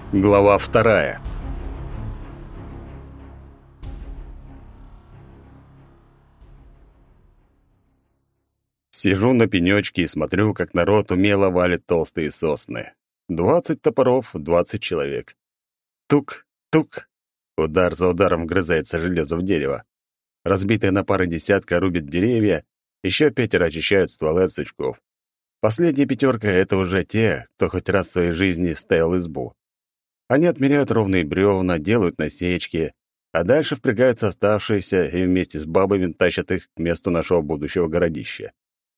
Глава вторая. Сижу на пенёчке и смотрю, как народ умело валит толстые сосны. 20 топоров, 20 человек. Тук, тук. Удар за ударом вгрызается железо в дерево. Разбитые на пары десятка рубят деревья, еще 5 очищают стволы от сучков. Последняя пятерка — это уже те, кто хоть раз в своей жизни ставил избу. Они отмеряют ровные бревна, делают насечки, а дальше впрягаются оставшиеся и вместе с бабами тащат их к месту нашего будущего городища.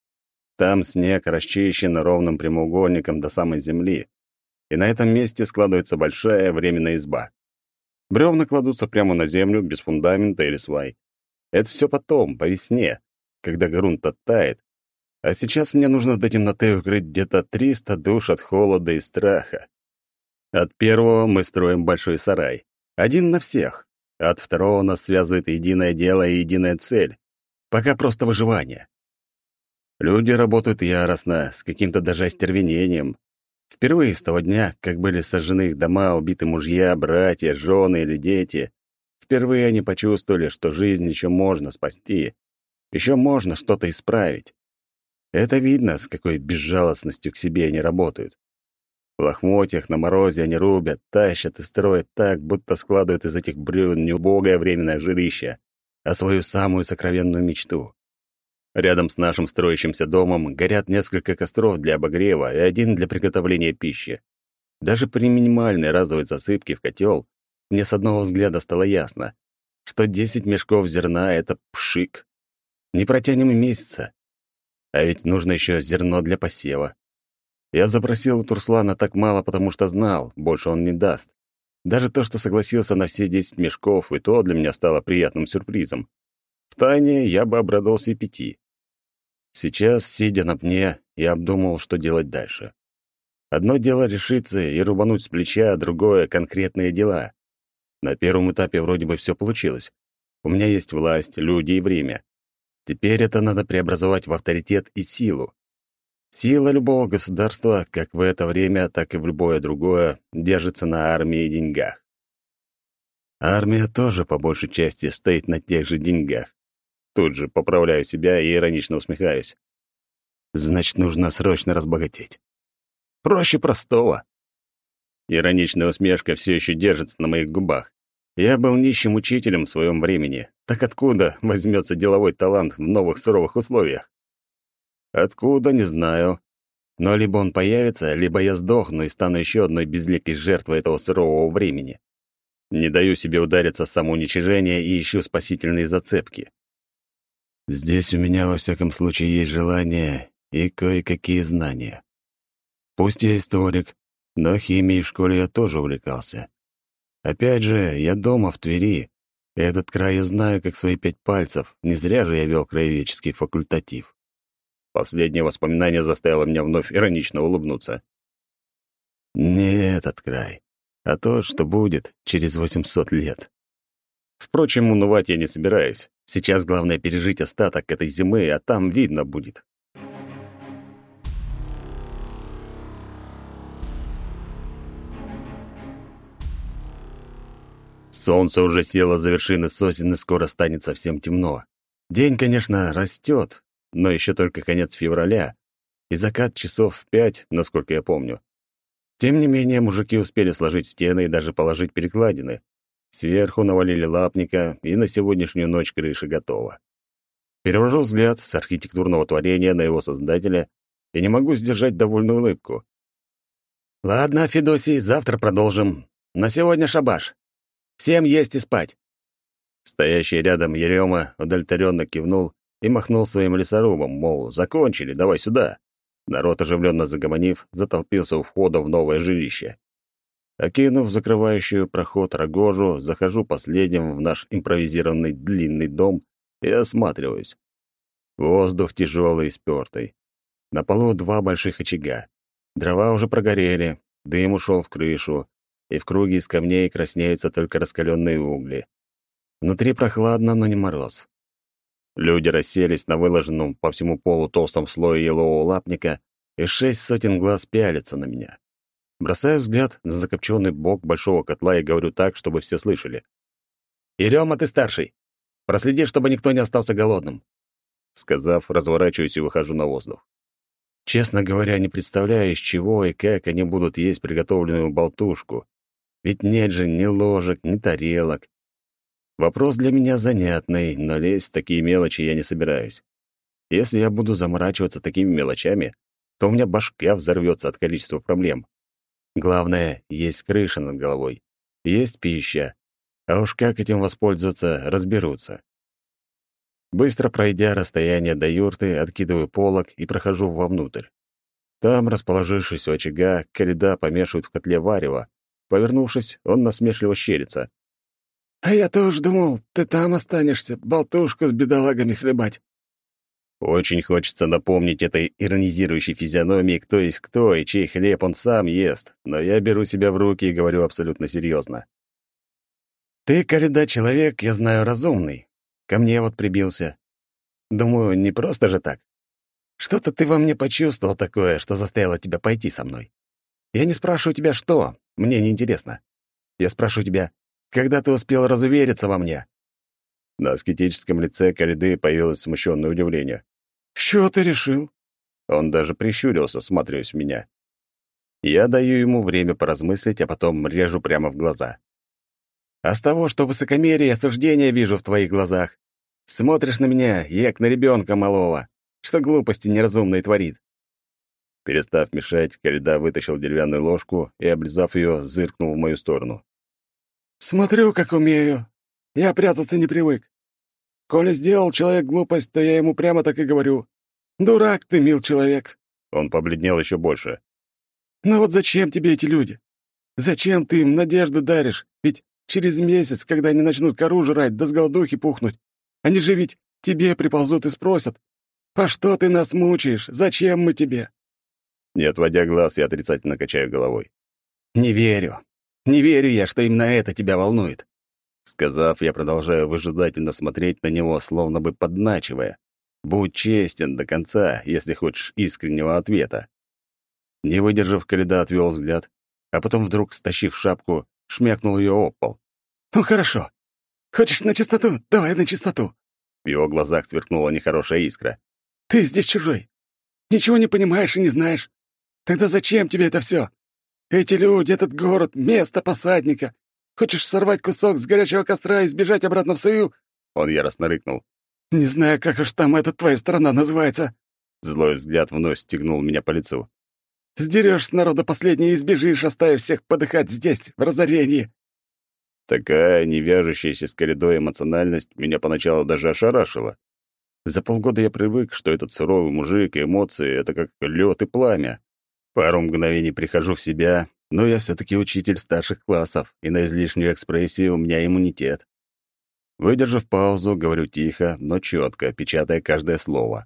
Там снег расчищен ровным прямоугольником до самой земли, и на этом месте складывается большая временная изба. Бревна кладутся прямо на землю, без фундамента или свай. Это все потом, по весне, когда грунт оттает. А сейчас мне нужно до темноты укрыть где-то 300 душ от холода и страха. От первого мы строим большой сарай. Один на всех. От второго нас связывает единое дело и единая цель. Пока просто выживание. Люди работают яростно, с каким-то даже остервенением. Впервые с того дня, как были сожжены их дома, убиты мужья, братья, жены или дети, впервые они почувствовали, что жизнь еще можно спасти, еще можно что-то исправить. Это видно, с какой безжалостностью к себе они работают. В лохмотьях на морозе они рубят, тащат и строят так, будто складывают из этих бревен не убогое временное жилище, а свою самую сокровенную мечту. Рядом с нашим строящимся домом горят несколько костров для обогрева и один для приготовления пищи. Даже при минимальной разовой засыпке в котел мне с одного взгляда стало ясно, что 10 мешков зерна — это пшик. Не протянем и месяца. А ведь нужно еще зерно для посева. Я запросил у Турслана так мало, потому что знал, больше он не даст. Даже то, что согласился на все 10 мешков, и то для меня стало приятным сюрпризом. Втайне я бы обрадовался и 5. Сейчас, сидя на пне, я обдумывал, что делать дальше. Одно дело решиться и рубануть с плеча, другое — конкретные дела. На первом этапе вроде бы все получилось. У меня есть власть, люди и время. Теперь это надо преобразовать в авторитет и силу. Сила любого государства, как в это время, так и в любое другое, держится на армии и деньгах. Армия тоже, по большей части, стоит на тех же деньгах. Тут же поправляю себя и иронично усмехаюсь. Значит, нужно срочно разбогатеть. Проще простого. Ироничная усмешка все еще держится на моих губах. Я был нищим учителем в своем времени. Так откуда возьмется деловой талант в новых суровых условиях? Откуда, не знаю. Но либо он появится, либо я сдохну и стану еще одной безликой жертвой этого сурового времени. Не даю себе удариться в самоуничижение и ищу спасительные зацепки. Здесь у меня, во всяком случае, есть желание и кое-какие знания. Пусть я историк, но химией в школе я тоже увлекался. Опять же, я дома в Твери, и этот край я знаю как свои 5 пальцев, не зря же я вел краеведческий факультатив. Последнее воспоминание заставило меня вновь иронично улыбнуться. Не этот край, а тот, что будет через 800 лет. Впрочем, унывать я не собираюсь. Сейчас главное пережить остаток этой зимы, а там видно будет. Солнце уже село за вершины сосен, и скоро станет совсем темно. День, конечно, растет, но еще только конец февраля, и закат часов в 5, насколько я помню. Тем не менее, мужики успели сложить стены и даже положить перекладины. Сверху навалили лапника, и на сегодняшнюю ночь крыша готова. Перевожу взгляд с архитектурного творения на его создателя и не могу сдержать довольную улыбку. «Ладно, Федосий, завтра продолжим. На сегодня шабаш. Всем есть и спать». Стоящий рядом Ерема удовлетворенно кивнул и махнул своим лесорубом, мол, закончили, давай сюда. Народ, оживленно загомонив, затолпился у входа в новое жилище. Окинув закрывающую проход рогожу, захожу последним в наш импровизированный длинный дом и осматриваюсь. Воздух тяжелый и спёртый. На полу 2 больших очага. Дрова уже прогорели, дым ушел в крышу, и в круге из камней краснеются только раскаленные угли. Внутри прохладно, но не мороз. Люди расселись на выложенном по всему полу толстом слое елового лапника, и 6 сотен глаз пялятся на меня. Бросаю взгляд на закопченный бок большого котла и говорю так, чтобы все слышали. «Ерёма, ты старший. Проследи, чтобы никто не остался голодным». Сказав, разворачиваюсь и выхожу на воздух. Честно говоря, не представляю, из чего и как они будут есть приготовленную болтушку. Ведь нет же ни ложек, ни тарелок. Вопрос для меня занятный, но лезть в такие мелочи я не собираюсь. Если я буду заморачиваться такими мелочами, то у меня башка взорвется от количества проблем. Главное, есть крыша над головой, есть пища, а уж как этим воспользоваться, разберутся. Быстро пройдя расстояние до юрты, откидываю полог и прохожу вовнутрь. Там, расположившись у очага, Коляда помешивает в котле варево. Повернувшись, он насмешливо щерится. «А я-то уж думал, ты там останешься, болтушку с бедолагами хлебать». Очень хочется напомнить этой иронизирующей физиономии, кто есть кто и чей хлеб он сам ест, но я беру себя в руки и говорю абсолютно серьезно. «Ты, Коляда, человек, я знаю, разумный. Ко мне вот прибился. Думаю, не просто же так. Что-то ты во мне почувствовал такое, что заставило тебя пойти со мной. Я не спрашиваю тебя, что, мне не интересно. Я спрашиваю тебя, когда ты успел разувериться во мне?» На аскетическом лице Коляды появилось смущенное удивление. «С чего ты решил?» Он даже прищурился, всматриваясь в меня. Я даю ему время поразмыслить, а потом режу прямо в глаза. «А с того, что высокомерие и осуждение вижу в твоих глазах. Смотришь на меня, як на ребенка малого, что глупости неразумные творит». Перестав мешать, Коляда вытащил деревянную ложку и, облизав ее, зыркнул в мою сторону. «Смотрю, как умею. Я прятаться не привык. Коли сделал человек глупость, то я ему прямо так и говорю. Дурак ты, мил человек». Он побледнел еще больше. «Но вот зачем тебе эти люди? Зачем ты им надежду даришь? Ведь через месяц, когда они начнут кору жрать да с голодухи пухнуть, они же ведь тебе приползут и спросят, «По что ты нас мучаешь? Зачем мы тебе?» Не отводя глаз, я отрицательно качаю головой. «Не верю. Не верю я, что именно это тебя волнует». Сказав, я продолжаю выжидательно смотреть на него, словно бы подначивая. «Будь честен до конца, если хочешь искреннего ответа». Не выдержав, Коляда отвел взгляд, а потом вдруг, стащив шапку, шмякнул ее об пол. «Ну хорошо. Хочешь на чистоту? Давай на чистоту». В его глазах сверкнула нехорошая искра. «Ты здесь чужой. Ничего не понимаешь и не знаешь. Тогда зачем тебе это все? Эти люди, этот город, место посадника. Хочешь сорвать кусок с горячего костра и сбежать обратно в свою?» Он яростно рыкнул. «Не знаю, как уж там эта твоя страна называется». Злой взгляд вновь стегнул меня по лицу. «Сдерешь с народа последнее и сбежишь, оставив всех подыхать здесь, в разорении». Такая не вяжущаяся с Колядой эмоциональность меня поначалу даже ошарашила. За полгода я привык, что этот суровый мужик и эмоции — это как лед и пламя. Пару мгновений прихожу в себя, но я все-таки учитель старших классов, и на излишнюю экспрессию у меня иммунитет. Выдержав паузу, говорю тихо, но четко, печатая каждое слово.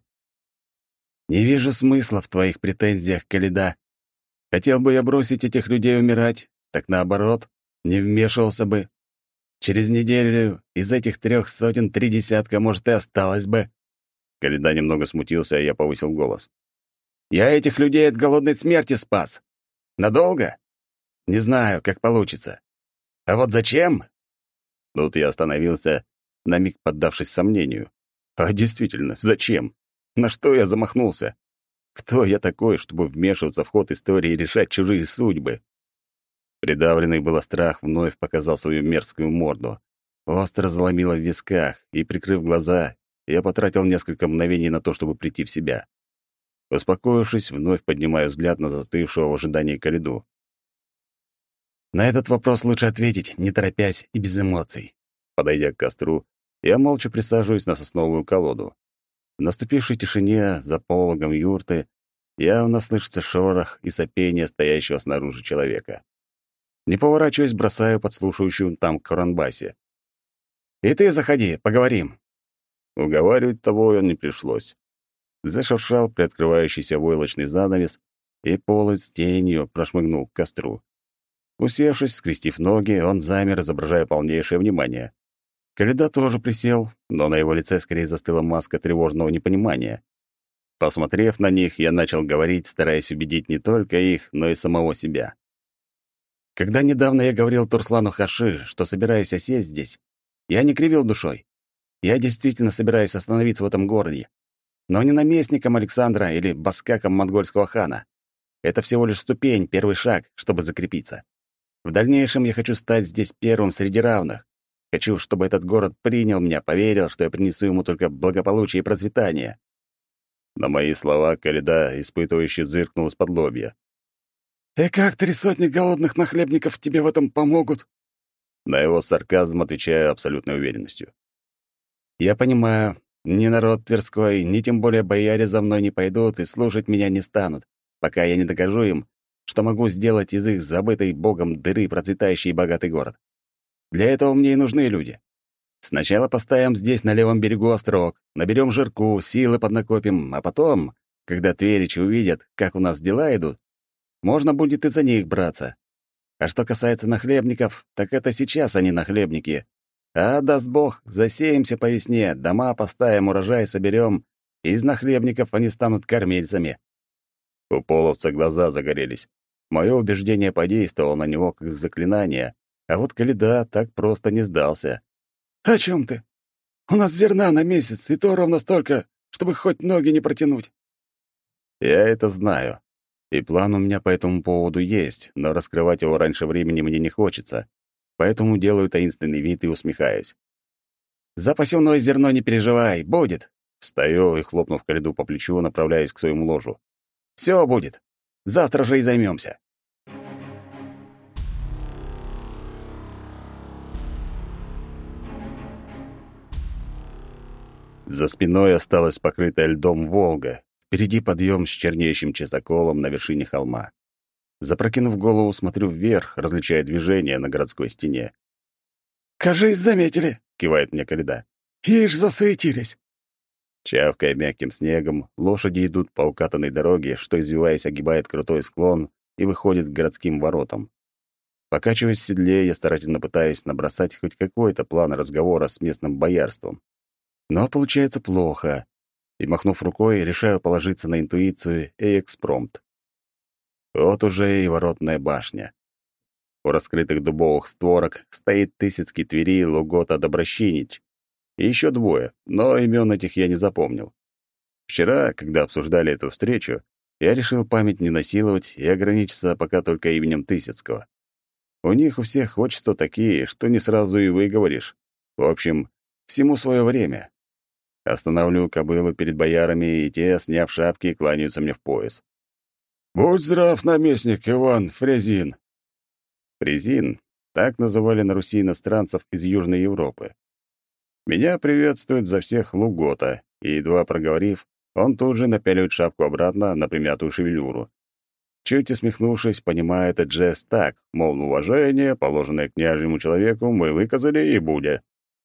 «Не вижу смысла в твоих претензиях, Коляда. Хотел бы я бросить этих людей умирать, так наоборот, не вмешивался бы. Через неделю из этих 300 3 десятка, может, и осталось бы». Коляда немного смутился, а я повысил голос. «Я этих людей от голодной смерти спас. Надолго? Не знаю, как получится. А вот зачем?» Тут я остановился, на миг поддавшись сомнению. А действительно, зачем? На что я замахнулся? Кто я такой, чтобы вмешиваться в ход истории и решать чужие судьбы? Придавленный было страх вновь показал свою мерзкую морду. Остро заломило в висках, и, прикрыв глаза, я потратил несколько мгновений на то, чтобы прийти в себя. Успокоившись, вновь поднимаю взгляд на застывшего в ожидании Коляду. На этот вопрос лучше ответить, не торопясь и без эмоций. Подойдя к костру, я молча присаживаюсь на сосновую колоду. В наступившей тишине за пологом юрты явно слышится шорох и сопение стоящего снаружи человека. Не поворачиваясь, бросаю подслушивающую там к Куранбасе. «И ты заходи, поговорим». Уговаривать того не пришлось. Зашуршал приоткрывающийся войлочный занавес, и полой с тенью прошмыгнул к костру. Усевшись, скрестив ноги, он замер, изображая полнейшее внимание. Коляда тоже присел, но на его лице скорее застыла маска тревожного непонимания. Посмотрев на них, я начал говорить, стараясь убедить не только их, но и самого себя. Когда недавно я говорил Турслану Хаши, что собираюсь осесть здесь, я не кривил душой. Я действительно собираюсь остановиться в этом городе. Но не наместником Александра или баскаком монгольского хана. Это всего лишь ступень, первый шаг, чтобы закрепиться. В дальнейшем я хочу стать здесь первым среди равных. Хочу, чтобы этот город принял меня, поверил, что я принесу ему только благополучие и процветание. На мои слова Каледа, испытывающе зыркнул из-под лобья. «И как 300 голодных нахлебников тебе в этом помогут?» На его сарказм отвечаю абсолютной уверенностью. «Я понимаю, ни народ Тверской, ни тем более бояре за мной не пойдут и слушать меня не станут, пока я не докажу им, что могу сделать из их забытой богом дыры процветающий и богатый город. Для этого мне и нужны люди. Сначала поставим здесь на левом берегу острог, наберем жирку, силы поднакопим, а потом, когда тверичи увидят, как у нас дела идут, можно будет и за них браться. А что касается нахлебников, так это сейчас они нахлебники. А даст Бог, засеемся по весне, дома поставим, урожай соберем, и из нахлебников они станут кормильцами». У половца глаза загорелись. Мое убеждение подействовало на него как заклинание, а вот Каледа так просто не сдался. «О чем ты? У нас зерна на месяц, и то ровно столько, чтобы хоть ноги не протянуть». Я это знаю. И план у меня по этому поводу есть, но раскрывать его раньше времени мне не хочется. Поэтому делаю таинственный вид и усмехаюсь. «За посевное зерно не переживай, будет!» Встаю и, хлопнув Каледу по плечу, направляюсь к своему ложу. «Все будет. Завтра же и займемся. За спиной осталась покрытая льдом Волга. Впереди подъем с чернеющим чистоколом на вершине холма. Запрокинув голову, смотрю вверх, различая движение на городской стене. «Кажись, заметили!» — кивает мне Каледа. «Ишь, засуетились!» Чавкая мягким снегом, лошади идут по укатанной дороге, что, извиваясь, огибает крутой склон и выходит к городским воротам. Покачиваясь в седле, я старательно пытаюсь набросать хоть какой-то план разговора с местным боярством. Но получается плохо, и, махнув рукой, решаю положиться на интуицию и экспромт. Вот уже и воротная башня. У раскрытых дубовых створок стоит Тысяцкий Твери Лугота Доброщинич. И еще двое, но имен этих я не запомнил. Вчера, когда обсуждали эту встречу, я решил память не насиловать и ограничиться пока только именем Тысяцкого. У них у всех отчества такие, что не сразу и выговоришь. В общем, всему свое время. Останавливаю кобылу перед боярами, и те, сняв шапки, кланяются мне в пояс. «Будь здрав, наместник Иван Фрязин!» Фрязин — так называли на Руси иностранцев из Южной Европы. Меня приветствует за всех Лугота, и, едва проговорив, он тут же напяливает шапку обратно на примятую шевелюру. Чуть усмехнувшись, понимая этот жест так, мол, уважение, положенное княжьему человеку, мы выказали и будя.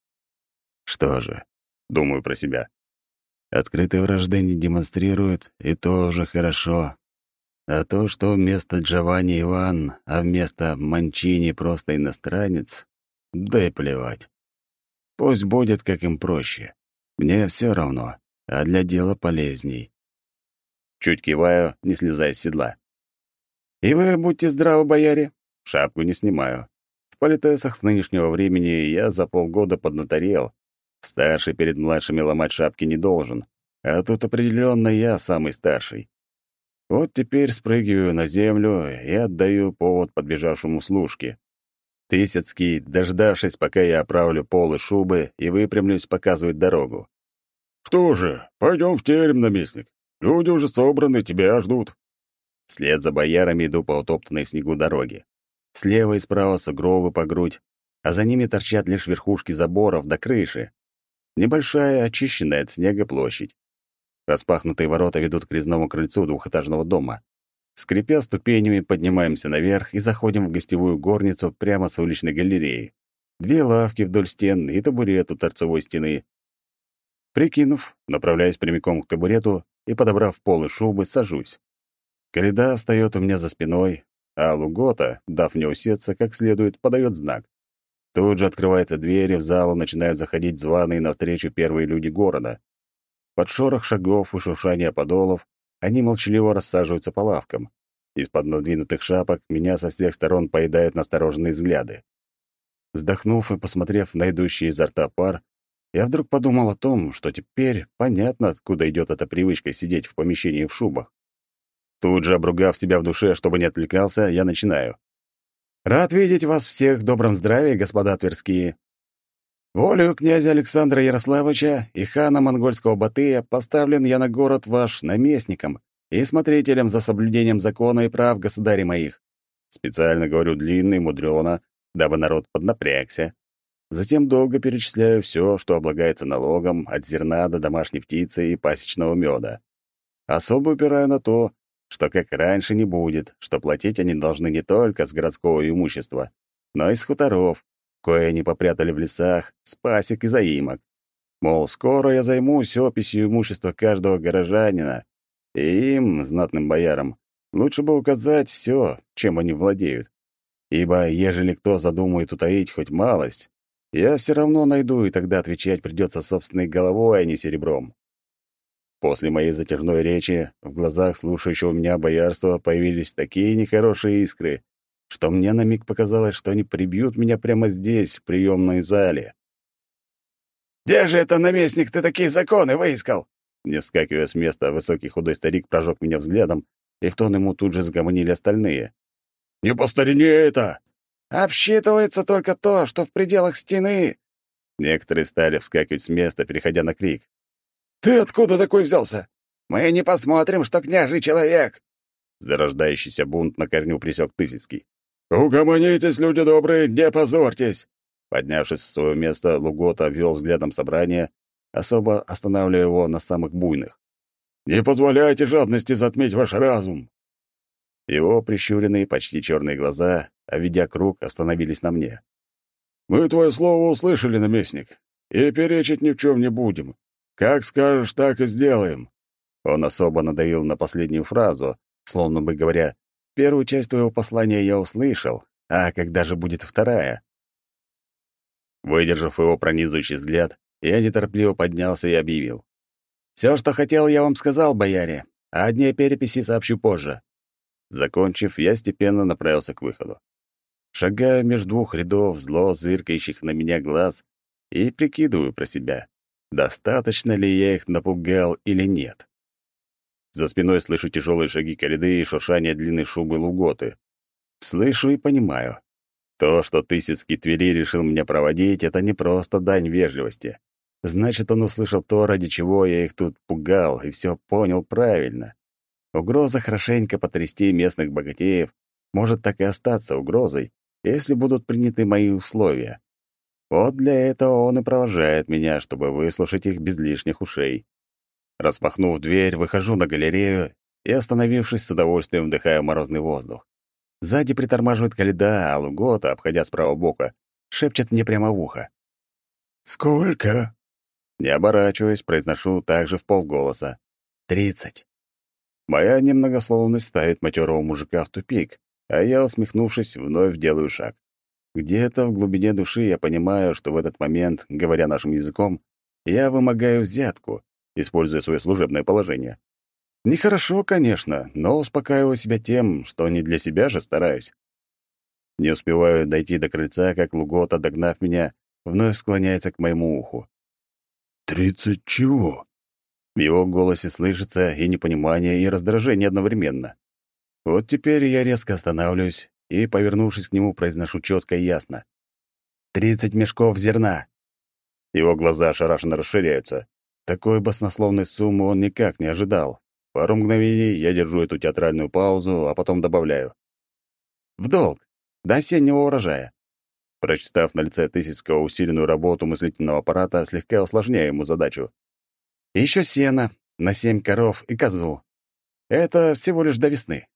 Что же, думаю про себя. Открытой вражды не демонстрируют, и то уже хорошо. А то, что вместо Джованни Иван, а вместо Манчини просто иностранец, да и плевать. Пусть будет, как им проще. Мне все равно, а для дела полезней. Чуть киваю, не слезая с седла. «И вы будьте здравы, бояре!» Шапку не снимаю. В политесах с нынешнего времени я за полгода поднаторел. Старший перед младшими ломать шапки не должен. А тут определенно я самый старший. Вот теперь спрыгиваю на землю и отдаю повод подбежавшему служке. Тысяцкий, дождавшись, пока я оправлю полы шубы и выпрямлюсь, показывает дорогу. «Что же, пойдем в терем, наместник. Люди уже собраны, тебя ждут». Вслед за боярами иду по утоптанной снегу дороге. Слева и справа сугробы по грудь, а за ними торчат лишь верхушки заборов до крыши. Небольшая, очищенная от снега площадь. Распахнутые ворота ведут к резному крыльцу двухэтажного дома. Скрипя ступенями, поднимаемся наверх и заходим в гостевую горницу прямо с уличной галереи. 2 лавки вдоль стен и табурет у торцевой стены. Прикинув, направляюсь прямиком к табурету и, подобрав полы шубы, сажусь. Каледа встает у меня за спиной, а Лугота, дав мне усесться как следует, подает знак. Тут же открывается дверь, и в залу начинают заходить званые навстречу первые люди города. Под шорох шагов и шуршание подолов они молчаливо рассаживаются по лавкам. Из-под надвинутых шапок меня со всех сторон поедают настороженные взгляды. Вздохнув и посмотрев на идущий изо рта пар, я вдруг подумал о том, что теперь понятно, откуда идет эта привычка сидеть в помещении в шубах. Тут же, обругав себя в душе, чтобы не отвлекался, я начинаю. «Рад видеть вас всех в добром здравии, господа Тверские. Волею князя Александра Ярославовича и хана монгольского Батыя поставлен я на город ваш наместником и смотрителем за соблюдением закона и прав государей моих». Специально говорю длинно и мудрёно, дабы народ поднапрягся. Затем долго перечисляю все, что облагается налогом, от зерна до домашней птицы и пасечного меда. Особо упираю на то, что как раньше не будет, что платить они должны не только с городского имущества, но и с хуторов, кое они попрятали в лесах, с пасек и заимок. Мол, скоро я займусь описью имущества каждого горожанина, и им, знатным боярам, лучше бы указать все, чем они владеют. Ибо ежели кто задумает утаить хоть малость, я все равно найду, и тогда отвечать придется собственной головой, а не серебром. После моей затяжной речи в глазах слушающего меня боярства появились такие нехорошие искры, что мне на миг показалось, что они прибьют меня прямо здесь, в приемной зале. «Где же это, наместник, ты такие законы выискал?» Не вскакивая с места, высокий худой старик прожег меня взглядом, и в тон ему тут же сгомонили остальные. «Не по старине это! Обсчитывается только то, что в пределах стены!» Некоторые стали вскакивать с места, переходя на крик. «Ты откуда такой взялся? Мы не посмотрим, что княжий человек!» Зарождающийся бунт на корню пресек Тысяцкий. «Угомонитесь, люди добрые, не позорьтесь!» Поднявшись с своего места, Лугота обвел взглядом собрание, особо останавливая его на самых буйных. «Не позволяйте жадности затмить ваш разум!» Его прищуренные, почти черные глаза, обведя круг, остановились на мне. «Мы твое слово услышали, наместник, и перечить ни в чем не будем. Как скажешь, так и сделаем». Он особо надавил на последнюю фразу, словно бы говоря, «Первую часть твоего послания я услышал, а когда же будет вторая?» Выдержав его пронизывающий взгляд, я неторопливо поднялся и объявил. «Все, что хотел, я вам сказал, бояре, а о дне переписи сообщу позже». Закончив, я степенно направился к выходу. Шагаю между двух рядов зло зыркающих на меня глаз и прикидываю про себя, достаточно ли я их напугал или нет. За спиной слышу тяжелые шаги коляды и шуршание длинной шубы Луготы. Слышу и понимаю. То, что Тысяцкий Твери решил меня проводить, это не просто дань вежливости. Значит, он услышал то, ради чего я их тут пугал, и все понял правильно. Угроза хорошенько потрясти местных богатеев может так и остаться угрозой, если будут приняты мои условия. Вот для этого он и провожает меня, чтобы выслушать их без лишних ушей. Распахнув дверь, выхожу на галерею и, остановившись, с удовольствием вдыхаю морозный воздух. Сзади притормаживает коляда, а Лугота, обходя с правого бока, шепчет мне прямо в ухо. «Сколько?» Не оборачиваясь, произношу также вполголоса. 30. Моя немногословность ставит матерого мужика в тупик, а я, усмехнувшись, вновь делаю шаг. Где-то в глубине души я понимаю, что в этот момент, говоря нашим языком, я вымогаю взятку, используя свое служебное положение. Нехорошо, конечно, но успокаиваю себя тем, что не для себя же стараюсь. Не успеваю дойти до крыльца, как Лугота, догнав меня, вновь склоняется к моему уху. 30 чего?» В его голосе слышится и непонимание, и раздражение одновременно. Вот теперь я резко останавливаюсь и, повернувшись к нему, произношу четко и ясно. 30 мешков зерна. Его глаза ошарашенно расширяются. Такой баснословной суммы он никак не ожидал. Пару мгновений я держу эту театральную паузу, а потом добавляю. В долг. До осеннего урожая. Прочитав на лице Тысяцкого усиленную работу мыслительного аппарата, слегка усложняю ему задачу. Еще сено на 7 коров и козу. Это всего лишь до весны.